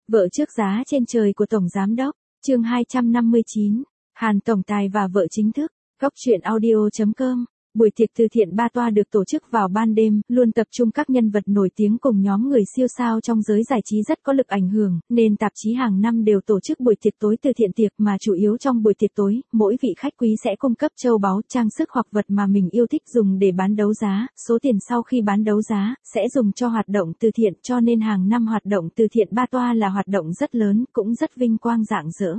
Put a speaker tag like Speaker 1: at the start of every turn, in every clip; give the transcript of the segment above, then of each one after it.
Speaker 1: Vợ trước giá trên trời của Tổng Giám đốc, chương 259, Hàn Tổng Tài và vợ chính thức, góc truyện audio.com. Buổi tiệc từ thiện ba toa được tổ chức vào ban đêm, luôn tập trung các nhân vật nổi tiếng cùng nhóm người siêu sao trong giới giải trí rất có lực ảnh hưởng, nên tạp chí hàng năm đều tổ chức buổi tiệc tối từ thiện tiệc mà chủ yếu trong buổi tiệc tối, mỗi vị khách quý sẽ cung cấp châu báu, trang sức hoặc vật mà mình yêu thích dùng để bán đấu giá, số tiền sau khi bán đấu giá, sẽ dùng cho hoạt động từ thiện cho nên hàng năm hoạt động từ thiện ba toa là hoạt động rất lớn, cũng rất vinh quang rạng rỡ.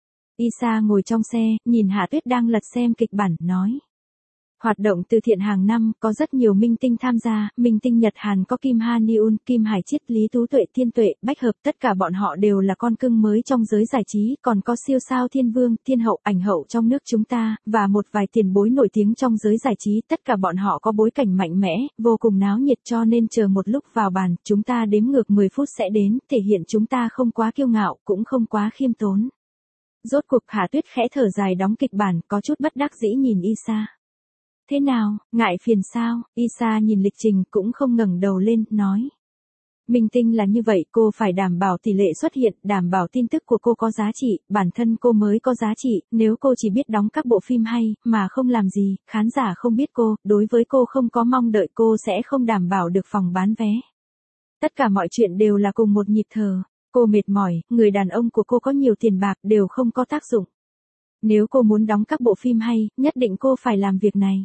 Speaker 1: Isa ngồi trong xe, nhìn Hạ Tuyết đang lật xem kịch bản, nói. Hoạt động từ thiện hàng năm có rất nhiều minh tinh tham gia, minh tinh Nhật Hàn có Kim Ha Neun, Kim Hải Chiết, Lý Tú Tuệ, Thiên Tuệ, Bách Hợp, tất cả bọn họ đều là con cưng mới trong giới giải trí, còn có siêu sao Thiên Vương, Thiên Hậu, ảnh hậu trong nước chúng ta, và một vài tiền bối nổi tiếng trong giới giải trí, tất cả bọn họ có bối cảnh mạnh mẽ, vô cùng náo nhiệt cho nên chờ một lúc vào bàn, chúng ta đếm ngược 10 phút sẽ đến, thể hiện chúng ta không quá kiêu ngạo, cũng không quá khiêm tốn. Rốt cuộc Hạ Tuyết khẽ thở dài đóng kịch bản, có chút bất đắc dĩ nhìn Isa. Thế nào, ngại phiền sao? Isa nhìn lịch trình cũng không ngẩng đầu lên, nói. Minh tinh là như vậy, cô phải đảm bảo tỷ lệ xuất hiện, đảm bảo tin tức của cô có giá trị, bản thân cô mới có giá trị, nếu cô chỉ biết đóng các bộ phim hay, mà không làm gì, khán giả không biết cô, đối với cô không có mong đợi cô sẽ không đảm bảo được phòng bán vé. Tất cả mọi chuyện đều là cùng một nhịp thở, cô mệt mỏi, người đàn ông của cô có nhiều tiền bạc đều không có tác dụng. Nếu cô muốn đóng các bộ phim hay, nhất định cô phải làm việc này.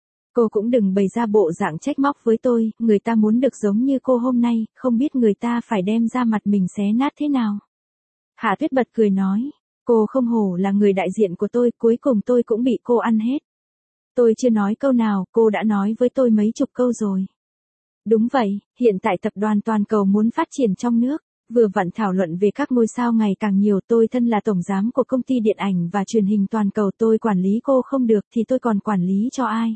Speaker 1: Cô cũng đừng bày ra bộ dạng trách móc với tôi, người ta muốn được giống như cô hôm nay, không biết người ta phải đem ra mặt mình xé nát thế nào. Hạ Tuyết bật cười nói, cô không hổ là người đại diện của tôi, cuối cùng tôi cũng bị cô ăn hết. Tôi chưa nói câu nào, cô đã nói với tôi mấy chục câu rồi. Đúng vậy, hiện tại tập đoàn toàn cầu muốn phát triển trong nước. Vừa vặn thảo luận về các ngôi sao ngày càng nhiều, tôi thân là tổng giám của công ty điện ảnh và truyền hình toàn cầu, tôi quản lý cô không được thì tôi còn quản lý cho ai.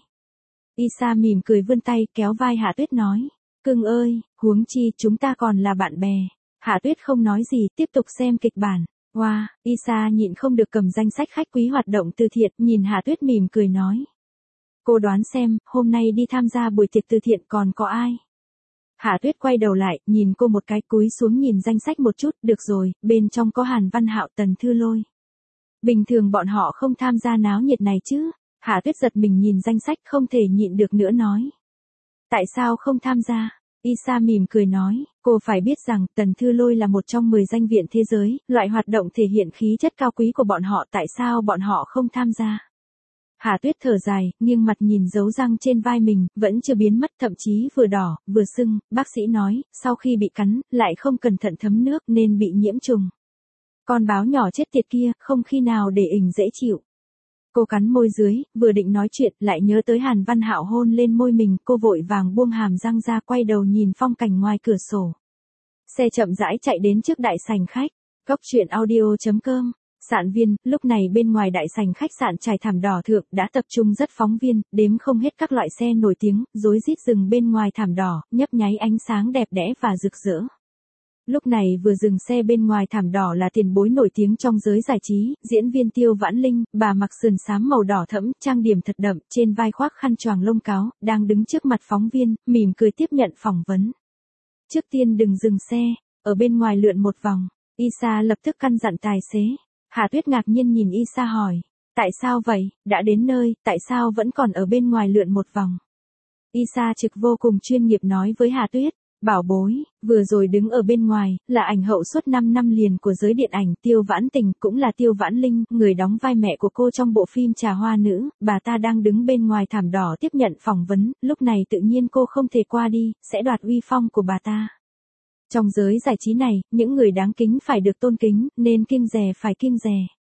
Speaker 1: Isa mỉm cười vươn tay kéo vai Hạ Tuyết nói, cưng ơi, huống chi chúng ta còn là bạn bè. Hạ Tuyết không nói gì, tiếp tục xem kịch bản. Wow, Isa nhịn không được cầm danh sách khách quý hoạt động từ thiện, nhìn Hạ Tuyết mỉm cười nói. Cô đoán xem, hôm nay đi tham gia buổi tiệc từ thiện còn có ai? Hạ Tuyết quay đầu lại, nhìn cô một cái, cúi xuống nhìn danh sách một chút, được rồi, bên trong có Hàn Văn Hạo, Tần Thư Lôi. Bình thường bọn họ không tham gia náo nhiệt này chứ? Hạ Tuyết giật mình nhìn danh sách không thể nhịn được nữa nói. Tại sao không tham gia? Isa mỉm cười nói, cô phải biết rằng Tần Thư Lôi là một trong 10 danh viện thế giới, loại hoạt động thể hiện khí chất cao quý của bọn họ, tại sao bọn họ không tham gia? Hạ Tuyết thở dài, nghiêng mặt nhìn dấu răng trên vai mình, vẫn chưa biến mất, thậm chí vừa đỏ, vừa sưng, bác sĩ nói, sau khi bị cắn, lại không cẩn thận thấm nước nên bị nhiễm trùng. Con báo nhỏ chết tiệt kia, không khi nào để ỉnh dễ chịu. Cô cắn môi dưới, vừa định nói chuyện, lại nhớ tới Hàn Văn Hạo hôn lên môi mình, cô vội vàng buông hàm răng ra, quay đầu nhìn phong cảnh ngoài cửa sổ. Xe chậm rãi chạy đến trước đại sảnh khách, góc truyện audio.com. Sạn viên, lúc này bên ngoài đại sảnh khách sạn trải thảm đỏ thượng đã tập trung rất phóng viên, đếm không hết các loại xe nổi tiếng, rối rít dừng bên ngoài thảm đỏ, nhấp nháy ánh sáng đẹp đẽ và rực rỡ. Lúc này vừa dừng xe bên ngoài thảm đỏ là tiền bối nổi tiếng trong giới giải trí, diễn viên Tiêu Vãn Linh, bà mặc sườn xám màu đỏ thẫm, trang điểm thật đậm, trên vai khoác khăn choàng lông cáo, đang đứng trước mặt phóng viên, mỉm cười tiếp nhận phỏng vấn. Trước tiên đừng dừng xe, ở bên ngoài lượn một vòng. Isa lập tức căn dặn tài xế. Hạ Tuyết ngạc nhiên nhìn Isa hỏi, tại sao vậy, đã đến nơi, tại sao vẫn còn ở bên ngoài lượn một vòng? Isa trực vô cùng chuyên nghiệp nói với Hạ Tuyết, bảo bối, vừa rồi đứng ở bên ngoài, là ảnh hậu suốt 5 năm liền của giới điện ảnh, Tiêu Vãn Tình, cũng là Tiêu Vãn Linh, người đóng vai mẹ của cô trong bộ phim Trà Hoa Nữ, bà ta đang đứng bên ngoài thảm đỏ tiếp nhận phỏng vấn, lúc này tự nhiên cô không thể qua đi, sẽ đoạt uy phong của bà ta. Trong giới giải trí này, những người đáng kính phải được tôn kính, nên kiêng dè phải kiêng dè.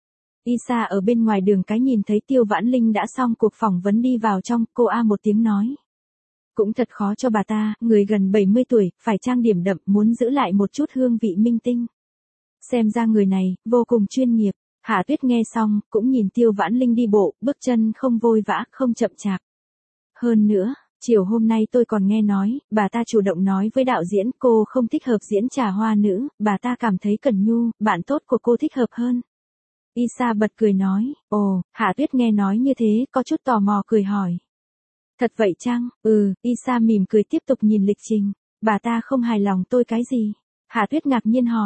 Speaker 1: Isa ở bên ngoài đường cái nhìn thấy Tiêu Vãn Linh đã xong cuộc phỏng vấn đi vào trong, cô a một tiếng nói. Cũng thật khó cho bà ta, người gần 70 tuổi, phải trang điểm đậm, muốn giữ lại một chút hương vị minh tinh. Xem ra người này, vô cùng chuyên nghiệp. Hạ Tuyết nghe xong, cũng nhìn Tiêu Vãn Linh đi bộ, bước chân không vội vã, không chậm chạp. Hơn nữa, chiều hôm nay tôi còn nghe nói, bà ta chủ động nói với đạo diễn cô không thích hợp diễn Trà Hoa Nữ, bà ta cảm thấy Cẩn Nhu, bạn tốt của cô thích hợp hơn. Isa bật cười nói, ồ, Hạ Tuyết nghe nói như thế, có chút tò mò cười hỏi. Thật vậy chăng? Isa mỉm cười tiếp tục nhìn lịch trình. Bà ta không hài lòng tôi cái gì? Hạ Tuyết ngạc nhiên hỏi.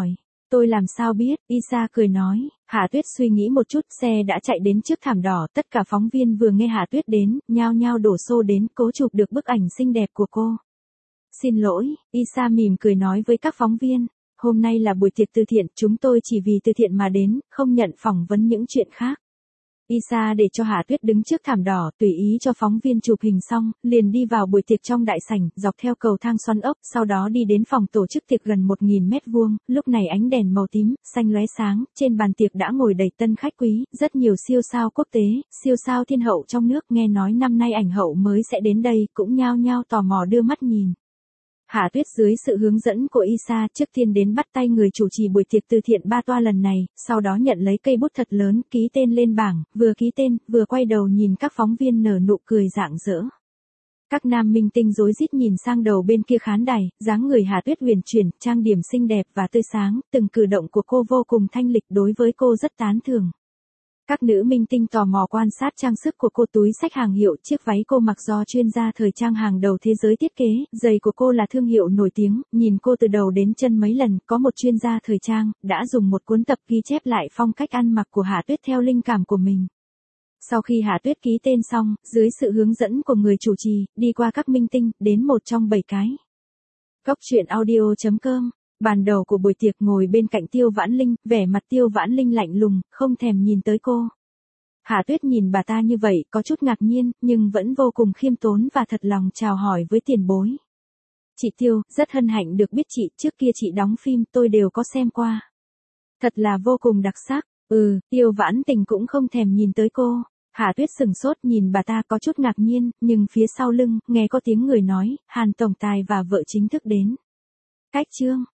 Speaker 1: Tôi làm sao biết, Isa cười nói. Hạ Tuyết suy nghĩ một chút, xe đã chạy đến trước thảm đỏ, tất cả phóng viên vừa nghe Hạ Tuyết đến, nhao nhao đổ xô đến, cố chụp được bức ảnh xinh đẹp của cô. Xin lỗi, Isa mỉm cười nói với các phóng viên. Hôm nay là buổi tiệc từ thiện, chúng tôi chỉ vì từ thiện mà đến, không nhận phỏng vấn những chuyện khác. Isa để cho Hạ Tuyết đứng trước thảm đỏ, tùy ý cho phóng viên chụp hình xong, liền đi vào buổi tiệc trong đại sảnh, dọc theo cầu thang xoắn ốc, sau đó đi đến phòng tổ chức tiệc gần 1000 mét vuông, lúc này ánh đèn màu tím, xanh lóe sáng, trên bàn tiệc đã ngồi đầy tân khách quý, rất nhiều siêu sao quốc tế, siêu sao thiên hậu trong nước, nghe nói năm nay ảnh hậu mới sẽ đến đây, cũng nhao nhao tò mò đưa mắt nhìn. Hạ Tuyết dưới sự hướng dẫn của Isa trước tiên đến bắt tay người chủ trì buổi tiệc từ thiện ba toa lần này, sau đó nhận lấy cây bút thật lớn, ký tên lên bảng, vừa ký tên, vừa quay đầu nhìn các phóng viên nở nụ cười rạng rỡ. Các nam minh tinh rối rít nhìn sang đầu bên kia khán đài, dáng người Hạ Tuyết huyền chuyển, trang điểm xinh đẹp và tươi sáng, từng cử động của cô vô cùng thanh lịch, đối với cô rất tán thưởng. Các nữ minh tinh tò mò quan sát trang sức của cô, túi xách hàng hiệu, chiếc váy cô mặc do chuyên gia thời trang hàng đầu thế giới thiết kế, giày của cô là thương hiệu nổi tiếng, nhìn cô từ đầu đến chân mấy lần, có một chuyên gia thời trang, đã dùng một cuốn tập ghi chép lại phong cách ăn mặc của Hạ Tuyết theo linh cảm của mình. Sau khi Hạ Tuyết ký tên xong, dưới sự hướng dẫn của người chủ trì, đi qua các minh tinh, đến một trong 7 cái. Góc truyện audio.com. Bàn đầu của buổi tiệc ngồi bên cạnh Tiêu Vãn Linh, vẻ mặt Tiêu Vãn Linh lạnh lùng, không thèm nhìn tới cô. Hạ Tuyết nhìn bà ta như vậy, có chút ngạc nhiên, nhưng vẫn vô cùng khiêm tốn và thật lòng chào hỏi với tiền bối. Chị Tiêu, rất hân hạnh được biết chị, trước kia chị đóng phim tôi đều có xem qua. Thật là vô cùng đặc sắc. Tiêu Vãn Tình cũng không thèm nhìn tới cô. Hạ Tuyết sừng sốt nhìn bà ta có chút ngạc nhiên, nhưng phía sau lưng, nghe có tiếng người nói, Hàn tổng tài và vợ chính thức đến. Cách chương.